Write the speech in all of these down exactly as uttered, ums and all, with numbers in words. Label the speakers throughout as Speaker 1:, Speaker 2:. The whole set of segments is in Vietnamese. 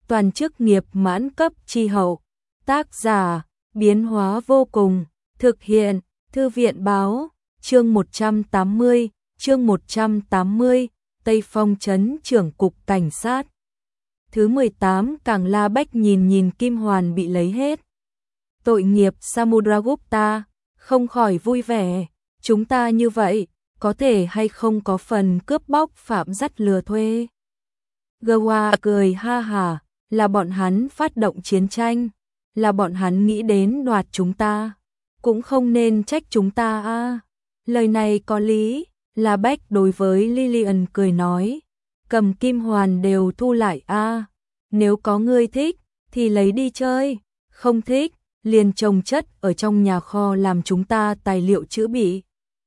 Speaker 1: toàn chức nghiệp mãn cấp chi hậu. Tác giả, biến hóa vô cùng, thực hiện, Thư viện báo, chương một trăm tám mươi, chương một trăm tám mươi, Tây Phong trấn trưởng cục cảnh sát. Thứ mười tám, Càng La Bách nhìn nhìn kim hoàn bị lấy hết. Tội nghiệp Samudragupta, không khỏi vui vẻ, chúng ta như vậy, có thể hay không có phần cướp bóc phạm dắt lừa thuê. Gawa cười ha hả, là bọn hắn phát động chiến tranh, là bọn hắn nghĩ đến đoạt chúng ta, cũng không nên trách chúng ta a. À. Lời này có lý, La Bách đối với Lillian cười nói, cầm kim hoàn đều thu lại a, à. Nếu có người thích thì lấy đi chơi, không thích liền trồng chất ở trong nhà kho làm chúng ta tài liệu chữa bị.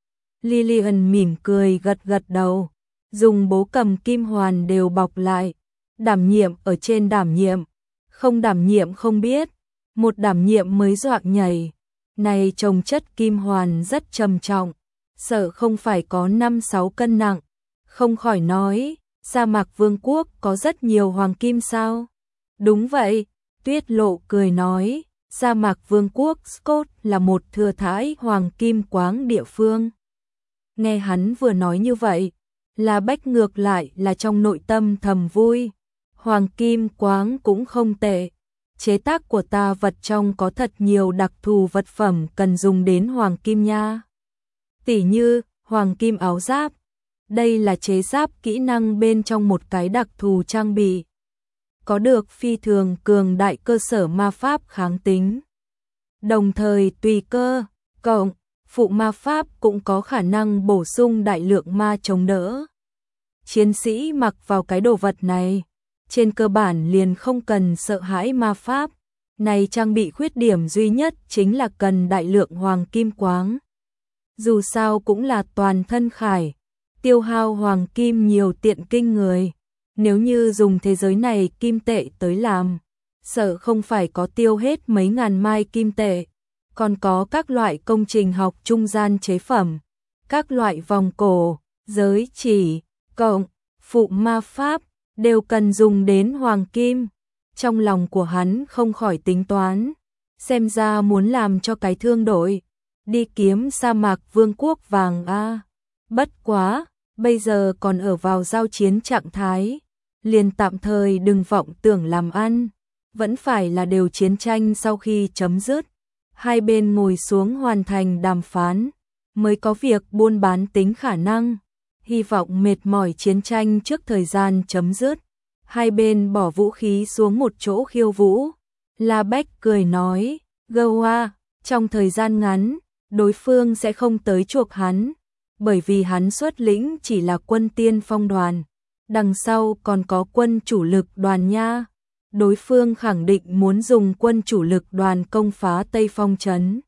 Speaker 1: Lillian mỉm cười gật gật đầu, dùng bố cầm kim hoàn đều bọc lại, đảm nhiệm ở trên đảm nhiệm, không đảm nhiệm không biết, một đảm nhiệm mới dọa nhảy. Này trồng chất kim hoàn rất trầm trọng, sợ không phải có năm sáu cân nặng, không khỏi nói, sa mạc vương quốc có rất nhiều hoàng kim sao? Đúng vậy, Tuyết Lộ cười nói, sa mạc vương quốc Scott là một thừa thãi hoàng kim quáng địa phương. Nghe hắn vừa nói như vậy, La Bách ngược lại là trong nội tâm thầm vui, hoàng kim quáng cũng không tệ. Chế tác của ta vật trong có thật nhiều đặc thù vật phẩm cần dùng đến hoàng kim nha. Tỉ như, hoàng kim áo giáp. Đây là chế giáp kỹ năng bên trong một cái đặc thù trang bị. Có được phi thường cường đại cơ sở ma pháp kháng tính. Đồng thời tùy cơ, cộng, phụ ma pháp cũng có khả năng bổ sung đại lượng ma chống đỡ. Chiến sĩ mặc vào cái đồ vật này, trên cơ bản liền không cần sợ hãi ma pháp. Này trang bị khuyết điểm duy nhất chính là cần đại lượng hoàng kim quáng. Dù sao cũng là toàn thân khải, tiêu hao hoàng kim nhiều tiện kinh người. Nếu như dùng thế giới này kim tệ tới làm, sợ không phải có tiêu hết mấy ngàn mai kim tệ. Còn có các loại công trình học trung gian chế phẩm, các loại vòng cổ, giới chỉ, cộng, phụ ma pháp, đều cần dùng đến hoàng kim. Trong lòng của hắn không khỏi tính toán, xem ra muốn làm cho cái thương đội, đi kiếm sa mạc vương quốc vàng a. Bất quá, bây giờ còn ở vào giao chiến trạng thái, liền tạm thời đừng vọng tưởng làm ăn, vẫn phải là đều chiến tranh sau khi chấm dứt. Hai bên ngồi xuống hoàn thành đàm phán, mới có việc buôn bán tính khả năng. Hy vọng mệt mỏi chiến tranh trước thời gian chấm dứt. Hai bên bỏ vũ khí xuống một chỗ khiêu vũ. La Bách cười nói, Gawa, trong thời gian ngắn, đối phương sẽ không tới chuộc hắn, bởi vì hắn xuất lĩnh chỉ là quân tiên phong đoàn, đằng sau còn có quân chủ lực đoàn nha. Đối phương khẳng định muốn dùng quân chủ lực đoàn công phá Tây Phong trấn,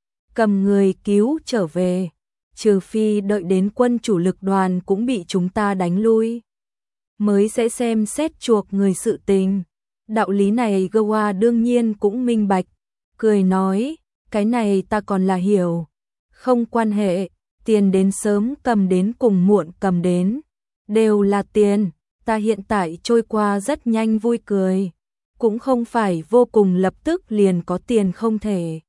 Speaker 1: cầm người cứu trở về, trừ phi đợi đến quân chủ lực đoàn cũng bị chúng ta đánh lui, mới sẽ xem xét chuộc người sự tình. Đạo lý này Gawa đương nhiên cũng minh bạch, cười nói, cái này ta còn là hiểu, không quan hệ, tiền đến sớm cầm đến cùng muộn cầm đến, đều là tiền, ta hiện tại trôi qua rất nhanh vui cười, cũng không phải vô cùng lập tức liền có tiền không thể.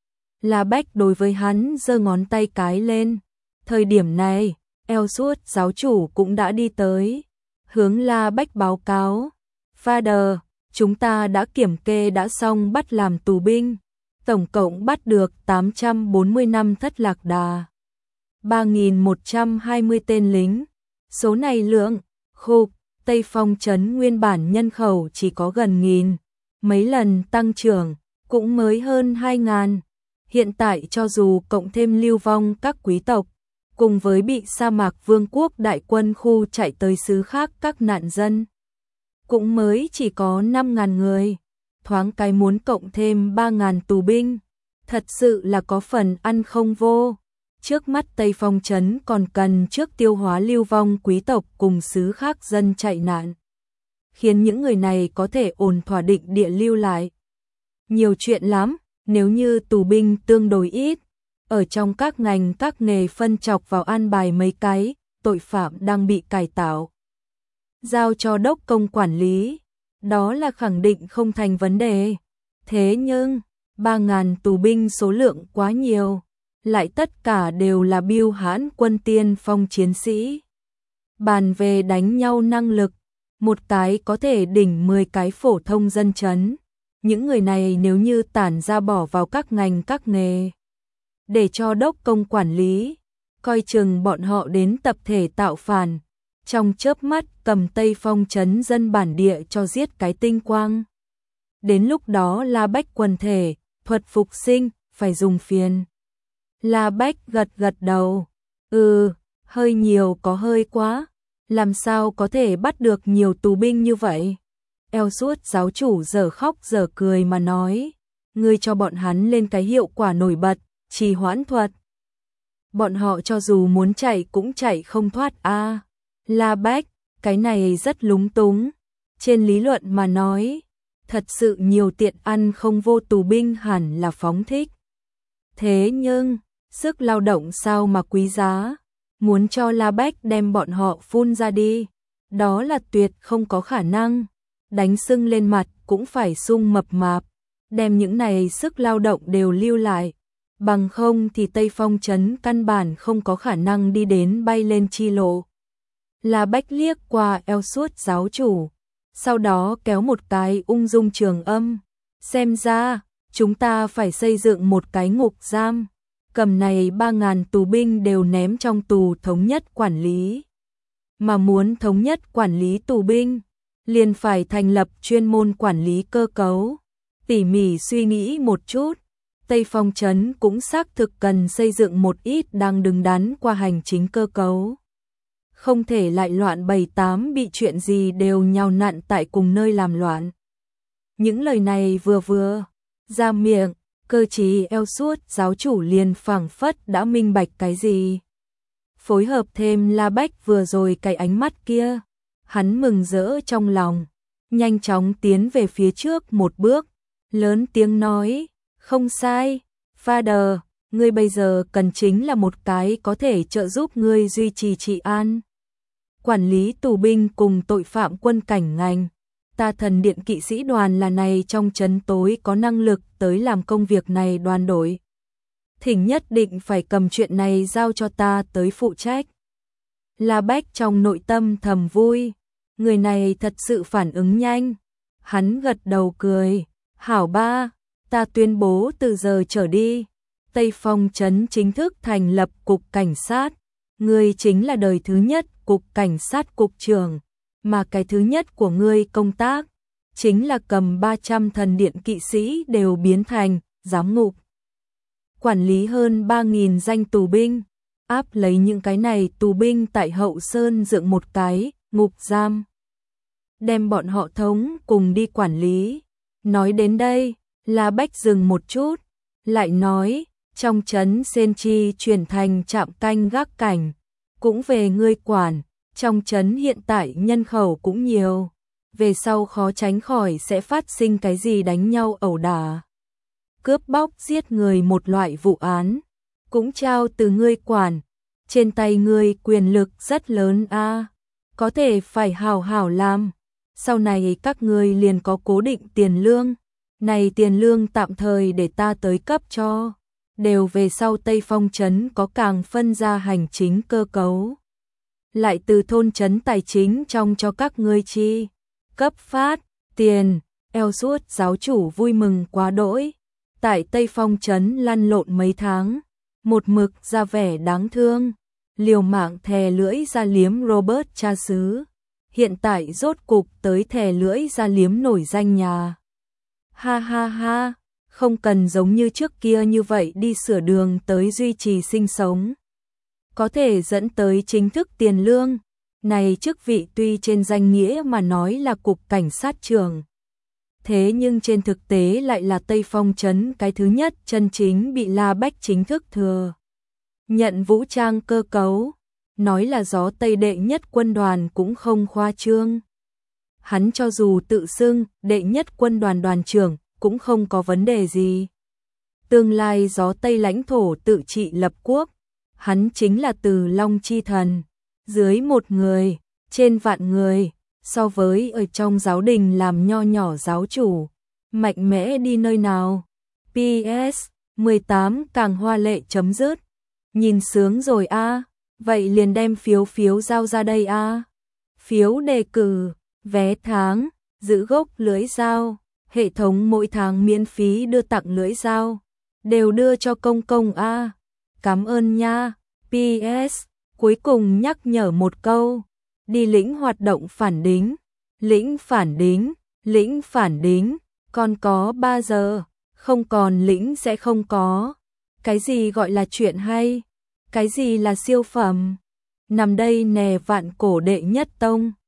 Speaker 1: La Bách đối với hắn giơ ngón tay cái lên, thời điểm này, Elsuốt giáo chủ cũng đã đi tới, hướng La Bách báo cáo, Father, chúng ta đã kiểm kê đã xong bắt làm tù binh, tổng cộng bắt được tám trăm bốn mươi năm thất lạc đà, ba nghìn một trăm hai mươi tên lính, số này lượng, khục, Tây Phong trấn nguyên bản nhân khẩu chỉ có gần nghìn, mấy lần tăng trưởng, cũng mới hơn hai ngàn. Hiện tại cho dù cộng thêm lưu vong các quý tộc, cùng với bị sa mạc vương quốc đại quân khu chạy tới xứ khác các nạn dân, cũng mới chỉ có năm ngàn người, thoáng cái muốn cộng thêm ba ngàn tù binh, thật sự là có phần ăn không vô. Trước mắt Tây Phong trấn còn cần trước tiêu hóa lưu vong quý tộc cùng xứ khác dân chạy nạn, khiến những người này có thể ổn thỏa định địa lưu lại. Nhiều chuyện lắm, nếu như tù binh tương đối ít, ở trong các ngành các nghề phân chọc vào an bài mấy cái tội phạm đang bị cải tạo, giao cho đốc công quản lý, đó là khẳng định không thành vấn đề. Thế nhưng, ba ngàn tù binh số lượng quá nhiều, lại tất cả đều là bưu hãn quân tiên phong chiến sĩ. Bàn về đánh nhau năng lực, một cái có thể đỉnh mười cái phổ thông dân chấn. Những người này nếu như tản ra bỏ vào các ngành các nghề, để cho đốc công quản lý, coi chừng bọn họ đến tập thể tạo phản, trong chớp mắt cầm Tây Phong trấn dân bản địa cho giết cái tinh quang. Đến lúc đó La Bách quần thể, thuật phục sinh, phải dùng phiền. La Bách gật gật đầu, ừ, hơi nhiều có hơi quá, làm sao có thể bắt được nhiều tù binh như vậy? Eo suốt giáo chủ giờ khóc giờ cười mà nói, ngươi cho bọn hắn lên cái hiệu quả nổi bật, trì hoãn thuật. Bọn họ cho dù muốn chạy cũng chạy không thoát a. À, La Bách, cái này rất lúng túng. Trên lý luận mà nói, thật sự nhiều tiện ăn không vô tù binh hẳn là phóng thích. Thế nhưng, sức lao động sao mà quý giá, muốn cho La Bách đem bọn họ phun ra đi, đó là tuyệt không có khả năng. Đánh sưng lên mặt cũng phải sung mập mạp, đem những này sức lao động đều lưu lại, bằng không thì Tây Phong trấn căn bản không có khả năng đi đến bay lên chi lộ. La Bách liếc qua eo suốt giáo chủ, sau đó kéo một cái ung dung trường âm, xem ra chúng ta phải xây dựng một cái ngục giam, cầm này ba ngàn tù binh đều ném trong tù thống nhất quản lý. Mà muốn thống nhất quản lý tù binh, liền phải thành lập chuyên môn quản lý cơ cấu. Tỉ mỉ suy nghĩ một chút, Tây Phong trấn cũng xác thực cần xây dựng một ít đang đứng đắn qua hành chính cơ cấu. Không thể lại loạn bảy tám bị chuyện gì đều nhào nặn tại cùng nơi làm loạn. Những lời này vừa vừa ra miệng, cơ trí eo suốt giáo chủ liền phảng phất đã minh bạch cái gì. Phối hợp thêm La Bách vừa rồi cái ánh mắt kia, hắn mừng rỡ trong lòng, nhanh chóng tiến về phía trước một bước, lớn tiếng nói, không sai, Father, ngươi bây giờ cần chính là một cái có thể trợ giúp ngươi duy trì trị an, quản lý tù binh cùng tội phạm quân cảnh ngành. Ta Thần Điện kỵ sĩ đoàn là này trong trấn tối có năng lực tới làm công việc này đoàn đội. Thỉnh nhất định phải cầm chuyện này giao cho ta tới phụ trách. La Bách trong nội tâm thầm vui, người này thật sự phản ứng nhanh. Hắn gật đầu cười, hảo ba, ta tuyên bố từ giờ trở đi, Tây Phong trấn chính thức thành lập cục cảnh sát. Ngươi chính là đời thứ nhất cục cảnh sát cục trưởng, mà cái thứ nhất của ngươi công tác chính là cầm ba trăm thần điện kỵ sĩ đều biến thành giám ngục. Quản lý hơn ba nghìn danh tù binh, áp lấy những cái này tù binh tại Hậu Sơn dựng một cái ngục giam. Đem bọn họ thống cùng đi quản lý. Nói đến đây, La Bách dừng một chút, lại nói, trong trấn Sen Chi chuyển thành trạm canh gác cảnh, cũng về ngươi quản, trong trấn hiện tại nhân khẩu cũng nhiều, về sau khó tránh khỏi sẽ phát sinh cái gì đánh nhau ẩu đả, cướp bóc giết người một loại vụ án, cũng trao từ ngươi quản, trên tay ngươi quyền lực rất lớn a, à, có thể phải hào hào làm, sau này các ngươi liền có cố định tiền lương, này tiền lương tạm thời để ta tới cấp cho, đều về sau Tây Phong trấn có càng phân ra hành chính cơ cấu, lại từ thôn trấn tài chính trong cho các ngươi chi, cấp phát, tiền, eo suốt giáo chủ vui mừng quá đỗi, tại Tây Phong trấn lăn lộn mấy tháng, một mực ra vẻ đáng thương, liều mạng thè lưỡi ra liếm Robert cha xứ, hiện tại rốt cục tới thè lưỡi ra liếm nổi danh nhà. Ha ha ha, không cần giống như trước kia như vậy đi sửa đường tới duy trì sinh sống. Có thể dẫn tới chính thức tiền lương, này chức vị tuy trên danh nghĩa mà nói là cục cảnh sát trưởng. Thế nhưng trên thực tế lại là Tây Phong trấn cái thứ nhất chân chính bị La Bách chính thức thừa nhận vũ trang cơ cấu, nói là gió Tây đệ nhất quân đoàn cũng không khoa trương. Hắn cho dù tự xưng đệ nhất quân đoàn đoàn trưởng cũng không có vấn đề gì. Tương lai gió Tây lãnh thổ tự trị lập quốc, hắn chính là Từ Long chi thần, dưới một người, trên vạn người, so với ở trong giáo đình làm nho nhỏ giáo chủ, mạnh mẽ đi nơi nào. pê ét mười tám càng hoa lệ chấm dứt. Nhìn sướng rồi a, à, vậy liền đem phiếu phiếu giao ra đây a. À. Phiếu đề cử, vé tháng, giữ gốc lưỡi dao, hệ thống mỗi tháng miễn phí đưa tặng lưỡi dao, đều đưa cho công công a. À. Cảm ơn nha. pê ét cuối cùng nhắc nhở một câu, đi lĩnh hoạt động phản đính, lĩnh phản đính, lĩnh phản đính, còn có ba giờ, không còn lĩnh sẽ không có. Cái gì gọi là chuyện hay? Cái gì là siêu phẩm? Nằm đây nè vạn cổ đệ nhất tông.